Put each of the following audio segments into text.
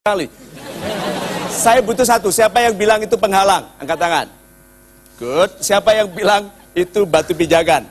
Kali. Saya butuh satu. Siapa yang bilang itu penghalang? Angkat tangan. Good. Siapa yang bilang itu batu pijakan?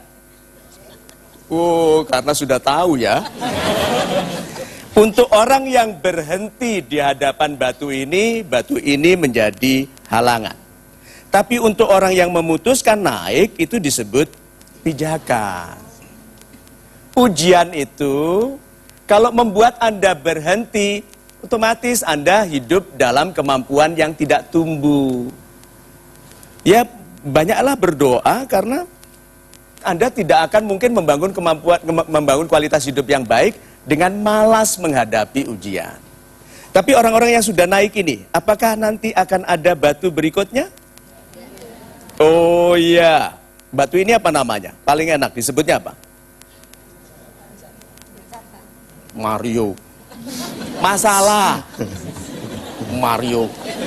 Karena sudah tahu ya. Untuk orang yang berhenti di hadapan batu ini menjadi halangan. Tapi untuk orang yang memutuskan naik, itu disebut pijakan. Ujian itu, kalau membuat Anda berhenti, otomatis Anda hidup dalam kemampuan yang tidak tumbuh. Ya, banyaklah berdoa karena Anda tidak akan mungkin membangun kualitas hidup yang baik dengan malas menghadapi ujian. Tapi orang-orang yang sudah naik ini, apakah nanti akan ada batu berikutnya? Oh iya, batu ini apa namanya? Paling enak disebutnya apa? Mario. Masalah. Mario.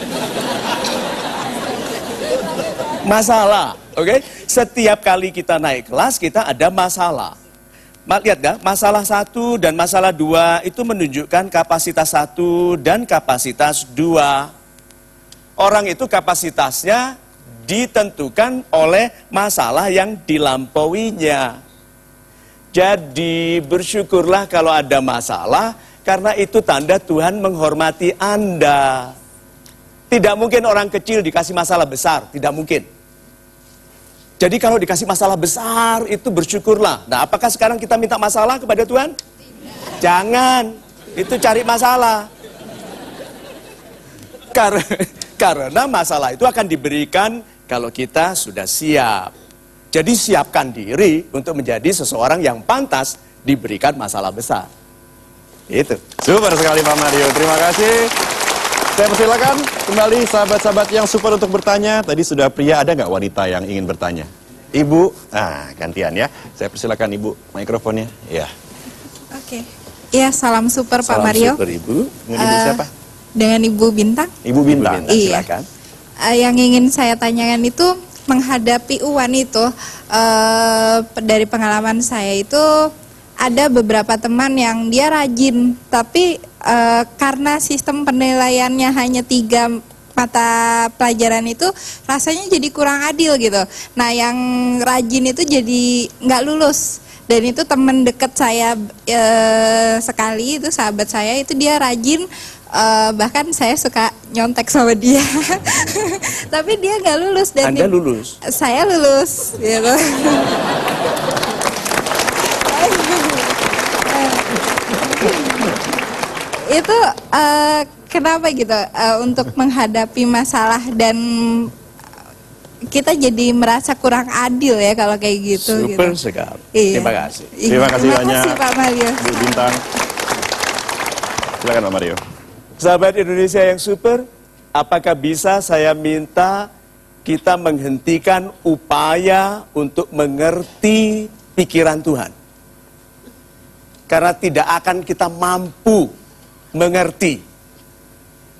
Masalah, oke? Setiap kali kita naik kelas, kita ada masalah. Lihat gak? Masalah 1 dan masalah 2 itu menunjukkan kapasitas 1 dan kapasitas 2. Orang itu kapasitasnya ditentukan oleh masalah yang dilampauinya. Jadi bersyukurlah kalau ada masalah, karena itu tanda Tuhan menghormati Anda. Tidak mungkin orang kecil dikasih masalah besar, tidak mungkin. Jadi kalau dikasih masalah besar, itu bersyukurlah. Nah, apakah sekarang kita minta masalah kepada Tuhan? Tidak. Jangan, itu cari masalah. Karena masalah itu akan diberikan kalau kita sudah siap. Jadi siapkan diri untuk menjadi seseorang yang pantas diberikan masalah besar. Itu. Super sekali Pak Mario, terima kasih. Saya persilakan kembali sahabat-sahabat yang super untuk bertanya. Tadi sudah pria, ada nggak wanita yang ingin bertanya? Ibu, gantian ya. Saya persilakan Ibu, mikrofonnya. Ya. Oke. Iya, salam super Pak Mario. Salam super Ibu. Dengan Ibu siapa? Dengan Ibu Bintang. Ibu Bintang, Iya. silakan. Yang ingin saya tanyakan itu menghadapi UAN itu, dari pengalaman saya itu ada beberapa teman yang dia rajin, tapi karena sistem penilaiannya hanya 3 mata pelajaran itu rasanya jadi kurang adil gitu. Nah, yang rajin itu jadi nggak lulus. Dan itu teman dekat saya sekali, itu sahabat saya, itu dia rajin, bahkan saya suka nyontek sama dia. Tapi dia nggak lulus. Dan Anda lulus? Saya lulus gitu. Itu kenapa gitu, untuk menghadapi masalah dan kita jadi merasa kurang adil ya kalau kayak gitu. Super gitu. sekali. Iya. Terima kasih. Terima kasih banyak. Terima kasih Pak Mario. Ibu Bintang. Silakan Pak Mario. Sahabat Indonesia yang super, apakah bisa saya minta kita menghentikan upaya untuk mengerti pikiran Tuhan? Karena tidak akan kita mampu mengerti